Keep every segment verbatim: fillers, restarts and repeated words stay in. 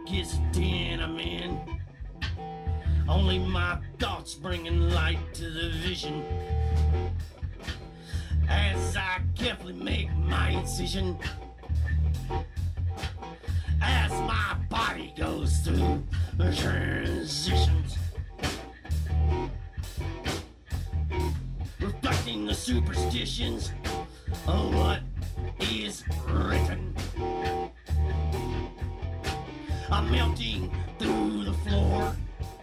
darkest den I'm in. Only my thoughts bringing light to the vision. As I carefully make my incision, as my body goes through the transitions, reflecting the superstitions of what is written. I'm melting through the floor.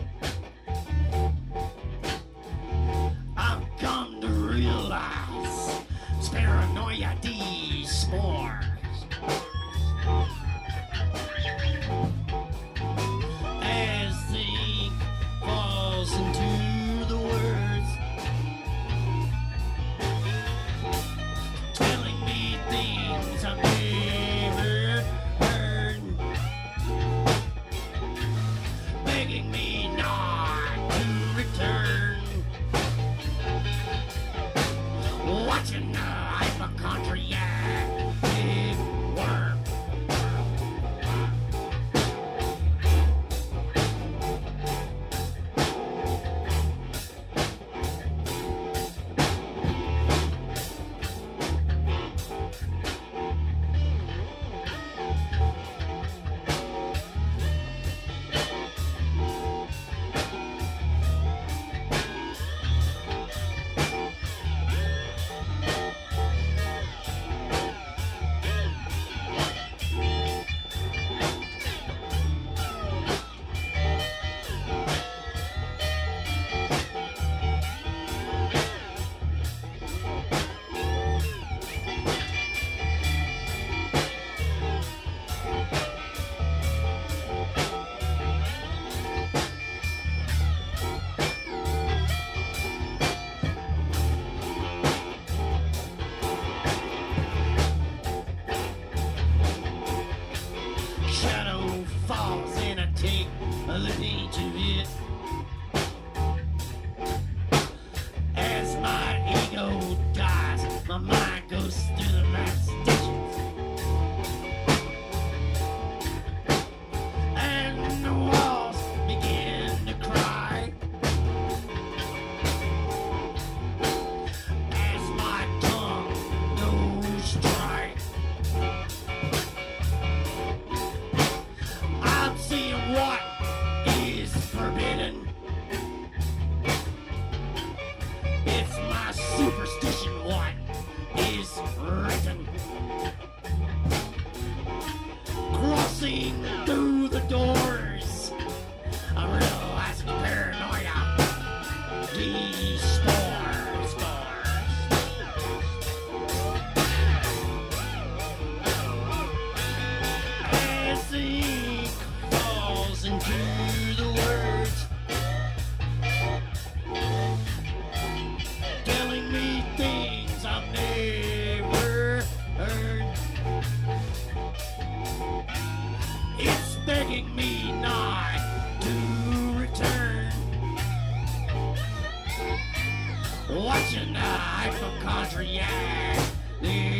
I've come to realize it's paranoia D spores. As the ink falls into the words, telling me things I've never heard, begging me not to return, watching the hypochondriac big worm. Shadow falls and I take a little each of it. As my ego dies, my mind goes through the last stations, and the walls begin to cry. As my tongue goes dry, I'm seeing what is forbidden. It's my superstition, what is written. Crossing through the doors, I realize it's paranoia. These spores, spores. As the ink falls into the words, telling me things I've never heard. It's begging me not to return, watching the hypochondriac